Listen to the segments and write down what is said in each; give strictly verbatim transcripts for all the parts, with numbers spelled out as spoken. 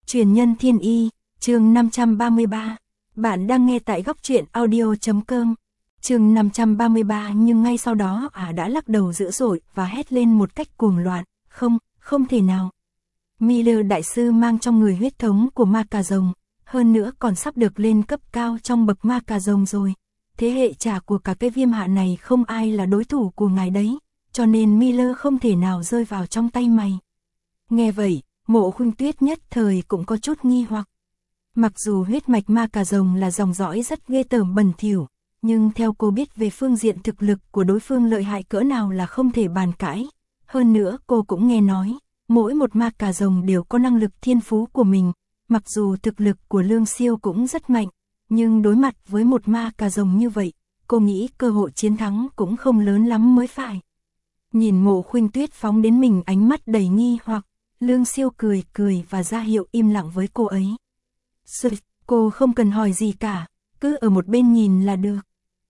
Truyền nhân thiên y, chương năm trăm ba mươi ba. Bạn đang nghe tại góc truyện audio.com. Chương năm trăm ba mươi ba, nhưng ngay sau đó ả à đã lắc đầu dữ dội và hét lên một cách cuồng loạn, không, không thể nào. Miller đại sư mang trong người huyết thống của ma cà rồng, hơn nữa còn sắp được lên cấp cao trong bậc ma cà rồng rồi. Thế hệ trả của cả cái viêm hạ này không ai là đối thủ của ngài đấy, cho nên Miller không thể nào rơi vào trong tay mày. Nghe vậy, Mộ Khuynh Tuyết nhất thời cũng có chút nghi hoặc. Mặc dù huyết mạch ma cà rồng là dòng dõi rất ghê tởm bẩn thỉu, nhưng theo cô biết về phương diện thực lực của đối phương lợi hại cỡ nào là không thể bàn cãi. Hơn nữa cô cũng nghe nói, mỗi một ma cà rồng đều có năng lực thiên phú của mình, mặc dù thực lực của Lương Siêu cũng rất mạnh, nhưng đối mặt với một ma cà rồng như vậy, cô nghĩ cơ hội chiến thắng cũng không lớn lắm mới phải. Nhìn Mộ Khuynh Tuyết phóng đến mình ánh mắt đầy nghi hoặc, Lương Siêu cười cười và ra hiệu im lặng với cô ấy. Sự, cô không cần hỏi gì cả, cứ ở một bên nhìn là được.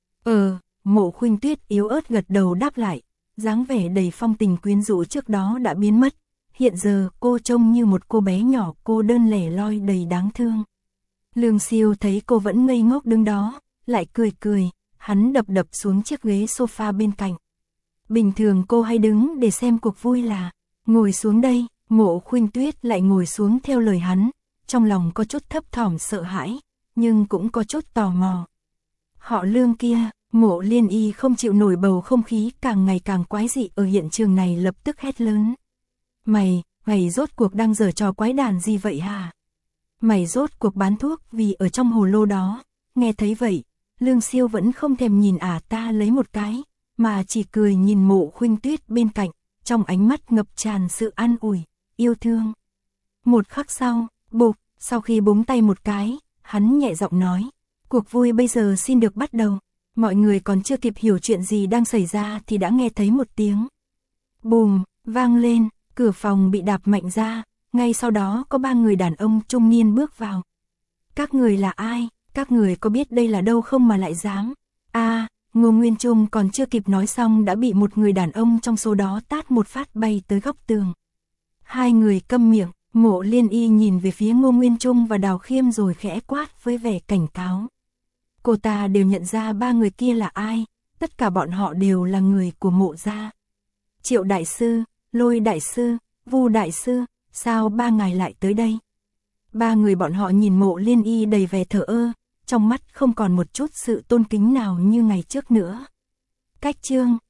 Ờ, Mộ Khuynh Tuyết yếu ớt gật đầu đáp lại, dáng vẻ đầy phong tình quyến rũ trước đó đã biến mất. Hiện giờ cô trông như một cô bé nhỏ cô đơn lẻ loi đầy đáng thương. Lương Siêu thấy cô vẫn ngây ngốc đứng đó, lại cười cười, hắn đập đập xuống chiếc ghế sofa bên cạnh. Bình thường cô hay đứng để xem cuộc vui là, ngồi xuống đây. Mộ Khuynh Tuyết lại ngồi xuống theo lời hắn, trong lòng có chút thấp thỏm sợ hãi, nhưng cũng có chút tò mò. Họ Lương kia, Mộ Liên Y không chịu nổi bầu không khí càng ngày càng quái dị ở hiện trường này, lập tức hét lớn. Mày, mày rốt cuộc đang giở trò quái đản gì vậy hả? Mày rốt cuộc bán thuốc vì ở trong hồ lô đó. Nghe thấy vậy, Lương Siêu vẫn không thèm nhìn ả ta lấy một cái, mà chỉ cười nhìn Mộ Khuynh Tuyết bên cạnh, trong ánh mắt ngập tràn sự an ủi, yêu thương. Một khắc sau, bụp, sau khi búng tay một cái, hắn nhẹ giọng nói, cuộc vui bây giờ xin được bắt đầu. Mọi người còn chưa kịp hiểu chuyện gì đang xảy ra thì đã nghe thấy một tiếng bùm, vang lên, cửa phòng bị đạp mạnh ra, ngay sau đó có ba người đàn ông trung niên bước vào. Các người là ai? Các người có biết đây là đâu không mà lại dám? A, à, Ngô Nguyên Trung còn chưa kịp nói xong đã bị một người đàn ông trong số đó tát một phát bay tới góc tường. Hai người câm miệng, Mộ Liên Y nhìn về phía Ngô Nguyên Trung và Đào Khiêm rồi khẽ quát với vẻ cảnh cáo. Cô ta đều nhận ra ba người kia là ai, tất cả bọn họ đều là người của Mộ gia. Triệu đại sư, Lôi đại sư, Vu đại sư, sao ba ngài lại tới đây? Ba người bọn họ nhìn Mộ Liên Y đầy vẻ thờ ơ, trong mắt không còn một chút sự tôn kính nào như ngày trước nữa. Cách chương,